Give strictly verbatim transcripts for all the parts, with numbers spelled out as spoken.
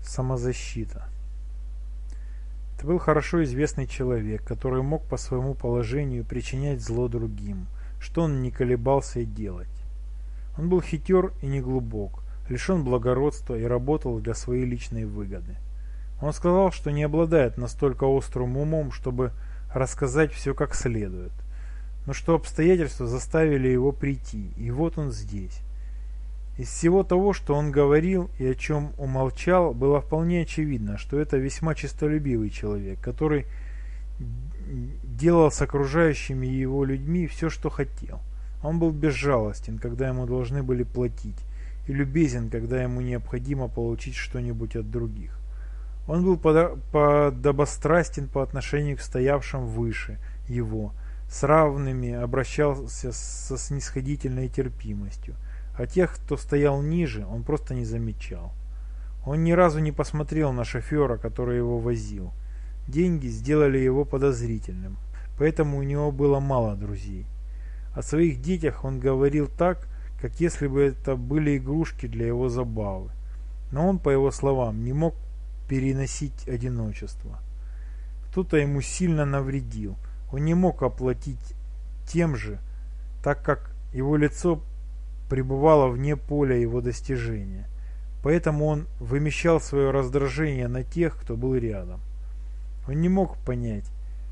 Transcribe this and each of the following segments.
Самозащита. Это был хорошо известный человек, который мог по своему положению причинять зло другим, что он не колебался и делать. Он был хитер и неглубок, лишен благородства и работал для своей личной выгоды. Он сказал, что не обладает настолько острым умом, чтобы рассказать все как следует, но что обстоятельства заставили его прийти, и вот он здесь. Из всего того, что он говорил и о чем умолчал, было вполне очевидно, что это весьма честолюбивый человек, который делал с окружающими его людьми все, что хотел. Он был безжалостен, когда ему должны были платить, и любезен, когда ему необходимо получить что-нибудь от других. Он был подобострастен по отношению к стоявшим выше его, с равными обращался со снисходительной терпимостью, а тех, кто стоял ниже, он просто не замечал. Он ни разу не посмотрел на шофера, который его возил. Деньги сделали его подозрительным, поэтому у него было мало друзей. О своих детях он говорил так, как если бы это были игрушки для его забавы. Но он, по его словам, не мог переносить одиночество. Кто-то ему сильно навредил. Он не мог оплатить тем же, так как его лицо пребывало вне поля его достижения. Поэтому он вымещал свое раздражение на тех, кто был рядом. Он не мог понять,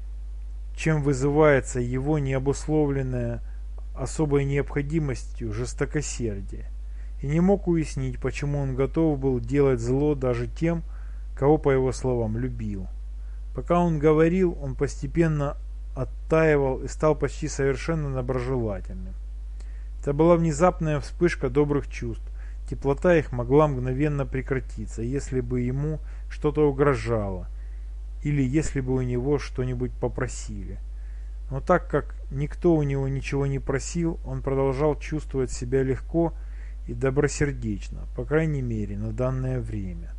чем вызывается его необусловленное особой необходимостью жестокосердие, и не мог уяснить, почему он готов был делать зло даже тем, кого, по его словам, любил. Пока он говорил, он постепенно оттаивал и стал почти совершенно доброжелательным. Это была внезапная вспышка добрых чувств. Теплота их могла мгновенно прекратиться, если бы ему что-то угрожало, или если бы у него что-нибудь попросили. Но так как никто у него ничего не просил, он продолжал чувствовать себя легко и добросердечно, по крайней мере, на данное время.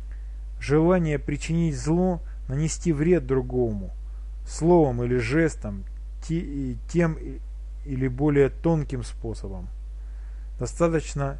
Желание причинить зло, нанести вред другому, словом или жестом, тем или более тонким способом, достаточно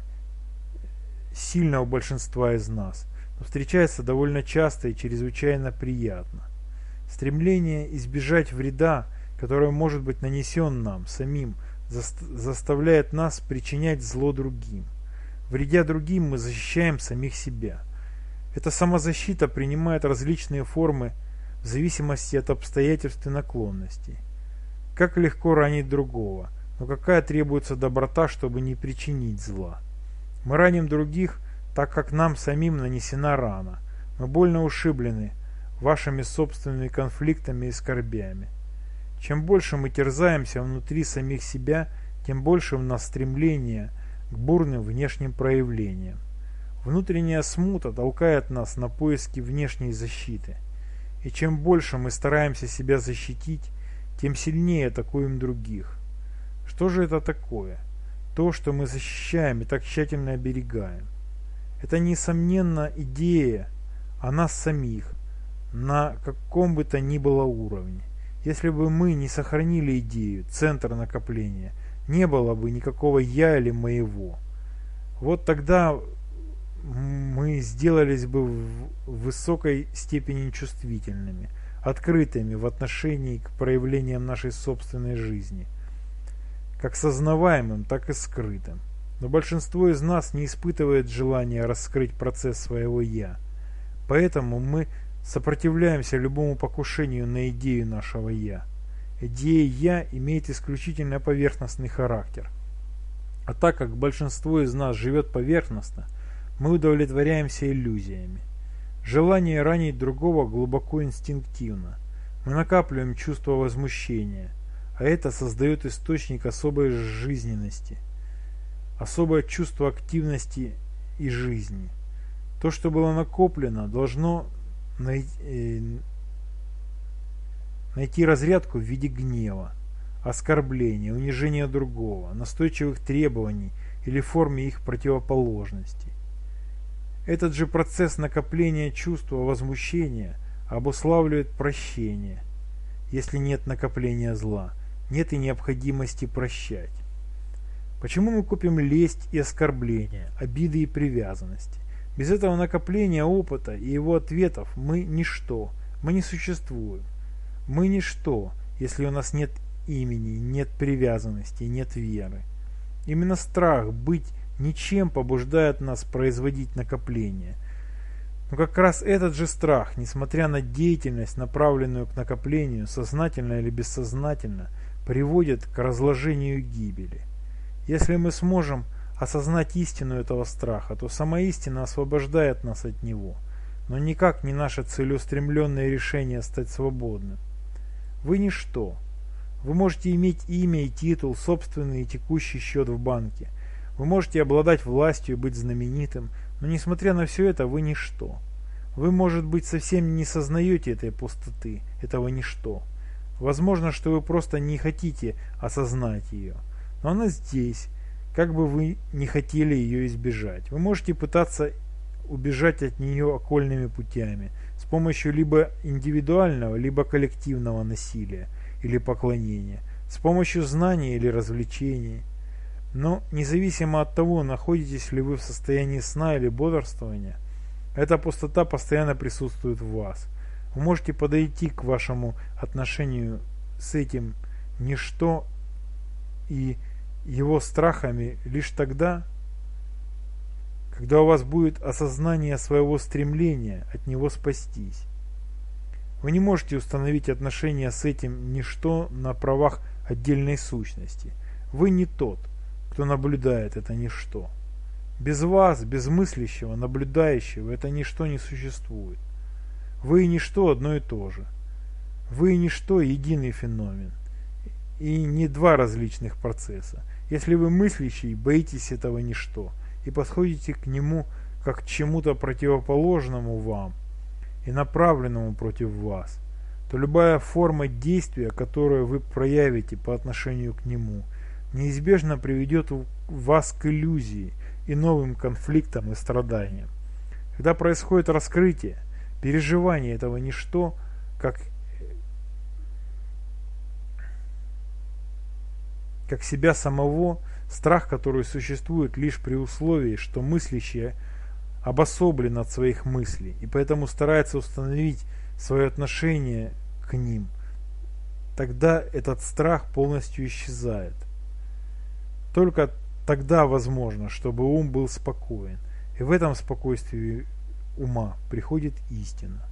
сильно у большинства из нас, но встречается довольно часто и чрезвычайно приятно. Стремление избежать вреда, который может быть нанесен нам самим, заставляет нас причинять зло другим. Вредя другим, мы защищаем самих себя. Эта самозащита принимает различные формы в зависимости от обстоятельств и наклонностей. Как легко ранить другого, но какая требуется доброта, чтобы не причинить зла. Мы раним других, так как нам самим нанесена рана. Мы больно ушиблены вашими собственными конфликтами и скорбями. Чем больше мы терзаемся внутри самих себя, тем больше в нас стремление к бурным внешним проявлениям. Внутренняя смута толкает нас на поиски внешней защиты. И чем больше мы стараемся себя защитить, тем сильнее атакуем других. Что же это такое? То, что мы защищаем и так тщательно оберегаем. Это, несомненно, идея о нас самих, на каком бы то ни было уровне. Если бы мы не сохранили идею, центр накопления, не было бы никакого «я» или «моего». Вот тогда мы сделались бы в высокой степени чувствительными, открытыми в отношении к проявлениям нашей собственной жизни, как сознаваемым, так и скрытым. Но большинство из нас не испытывает желания раскрыть процесс своего «я». Поэтому мы сопротивляемся любому покушению на идею нашего «я». Идея «я» имеет исключительно поверхностный характер. А так как большинство из нас живет поверхностно, мы удовлетворяемся иллюзиями. Желание ранить другого глубоко инстинктивно. Мы накапливаем чувство возмущения, а это создает источник особой жизненности, особое чувство активности и жизни. То, что было накоплено, должно найти, найти разрядку в виде гнева, оскорбления, унижения другого, настойчивых требований или форме их противоположности. Этот же процесс накопления чувства возмущения обуславливает прощение. Если нет накопления зла, нет и необходимости прощать. Почему мы копим лесть и оскорбления, обиды и привязанности? Без этого накопления опыта и его ответов мы ничто, мы не существуем. Мы ничто, если у нас нет имени, нет привязанности, нет веры. Именно страх быть ничем побуждает нас производить накопление. Но как раз этот же страх, несмотря на деятельность, направленную к накоплению, сознательно или бессознательно, приводит к разложению гибели. Если мы сможем осознать истину этого страха, то сама истина освобождает нас от него, но никак не наше целеустремленное решение стать свободным. Вы ничто. Вы можете иметь имя и титул, собственный и текущий счет в банке. Вы можете обладать властью и быть знаменитым, но несмотря на все это, вы ничто. Вы, может быть, совсем не сознаете этой пустоты, этого ничто. Возможно, что вы просто не хотите осознать ее. Но она здесь, как бы вы не хотели ее избежать. Вы можете пытаться убежать от нее окольными путями, с помощью либо индивидуального, либо коллективного насилия или поклонения, с помощью знаний или развлечений. Но независимо от того, находитесь ли вы в состоянии сна или бодрствования, эта пустота постоянно присутствует в вас. Вы можете подойти к вашему отношению с этим ничто и его страхами лишь тогда, когда у вас будет осознание своего стремления от него спастись. Вы не можете установить отношения с этим ничто на правах отдельной сущности. Вы не тот, кто наблюдает это ничто. Без вас, без мыслящего, наблюдающего, это ничто не существует. Вы и ничто одно и то же. Вы и ничто единый феномен. И не два различных процесса. Если вы мыслящий, боитесь этого ничто и подходите к нему как к чему-то противоположному вам и направленному против вас, то любая форма действия, которую вы проявите по отношению к нему, неизбежно приведет вас к иллюзии и новым конфликтам и страданиям. Когда происходит раскрытие, переживание этого ничто, как, как себя самого, страх, который существует лишь при условии, что мыслящий обособлен от своих мыслей и поэтому старается установить свое отношение к ним, тогда этот страх полностью исчезает. Только тогда возможно, чтобы ум был спокоен, и в этом спокойствии ума приходит истина.